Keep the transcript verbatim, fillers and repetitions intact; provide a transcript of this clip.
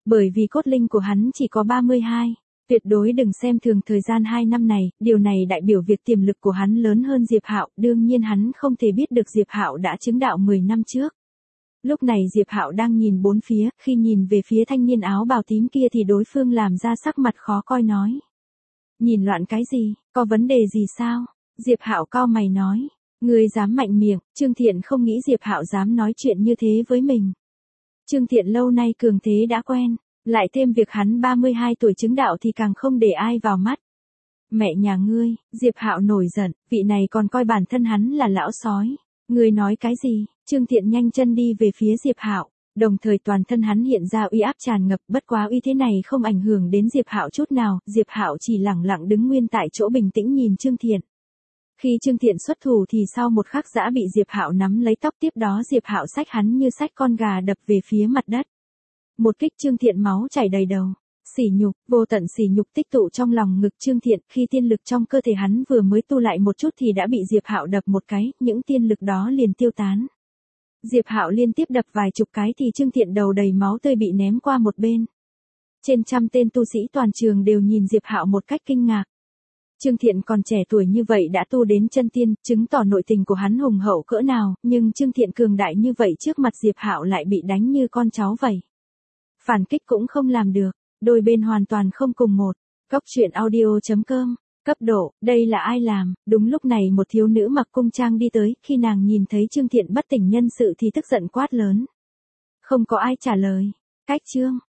Bởi vì cốt linh của hắn chỉ có ba mươi hai. Tuyệt đối đừng xem thường thời gian hai năm này, điều này đại biểu việc tiềm lực của hắn lớn hơn Diệp Hạo, đương nhiên hắn không thể biết được Diệp Hạo đã chứng đạo mười năm trước. Lúc này Diệp Hạo đang nhìn bốn phía, khi nhìn về phía thanh niên áo bào tím kia thì đối phương làm ra sắc mặt khó coi nói. Nhìn loạn cái gì, có vấn đề gì sao? Diệp Hạo cau mày nói, ngươi dám mạnh miệng, Trương Thiện không nghĩ Diệp Hạo dám nói chuyện như thế với mình. Trương Thiện lâu nay cường thế đã quen, lại thêm việc hắn ba mươi hai tuổi chứng đạo thì càng không để ai vào mắt. Mẹ nhà ngươi, Diệp Hạo nổi giận, vị này còn coi bản thân hắn là lão sói. Ngươi nói cái gì? Trương Thiện nhanh chân đi về phía Diệp Hạo, đồng thời toàn thân hắn hiện ra uy áp tràn ngập, bất quá uy thế này không ảnh hưởng đến Diệp Hạo chút nào, Diệp Hạo chỉ lẳng lặng đứng nguyên tại chỗ bình tĩnh nhìn Trương Thiện. Khi Trương Thiện xuất thủ thì sau một khắc dã bị Diệp Hạo nắm lấy tóc, tiếp đó Diệp Hạo xách hắn như xách con gà đập về phía mặt đất. Một kích Trương Thiện máu chảy đầy đầu. Sỉ nhục, vô tận sỉ nhục tích tụ trong lòng ngực Trương Thiện, khi tiên lực trong cơ thể hắn vừa mới tu lại một chút thì đã bị Diệp Hạo đập một cái, những tiên lực đó liền tiêu tán. Diệp Hạo liên tiếp đập vài chục cái thì Trương Thiện đầu đầy máu tươi bị ném qua một bên. Trên trăm tên tu sĩ toàn trường đều nhìn Diệp Hạo một cách kinh ngạc. Trương Thiện còn trẻ tuổi như vậy đã tu đến chân tiên, chứng tỏ nội tình của hắn hùng hậu cỡ nào, nhưng Trương Thiện cường đại như vậy trước mặt Diệp Hạo lại bị đánh như con cháu vậy. Phản kích cũng không làm được, đôi bên hoàn toàn không cùng một. Cốc truyện audio chấm com, cấp độ, đây là ai làm? Đúng lúc này một thiếu nữ mặc cung trang đi tới, khi nàng nhìn thấy Trương Thiện bất tỉnh nhân sự thì tức giận quát lớn. Không có ai trả lời. Cách chương.